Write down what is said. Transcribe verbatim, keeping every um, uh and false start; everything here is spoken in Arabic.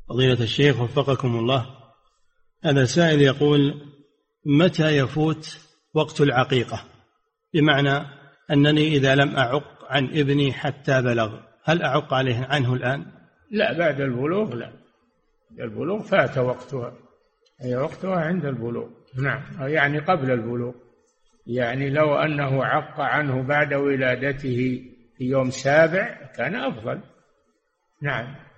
فضيلة الشيخ وفقكم الله، هذا سائل يقول: متى يفوت وقت العقيقة؟ بمعنى أنني إذا لم أعق عن ابني حتى بلغ، هل أعق عليه عنه الآن؟ لا، بعد البلوغ لا، البلوغ فات وقتها، أي وقتها عند البلوغ. نعم، يعني قبل البلوغ، يعني لو أنه عق عنه بعد ولادته في يوم سابع كان أفضل. نعم.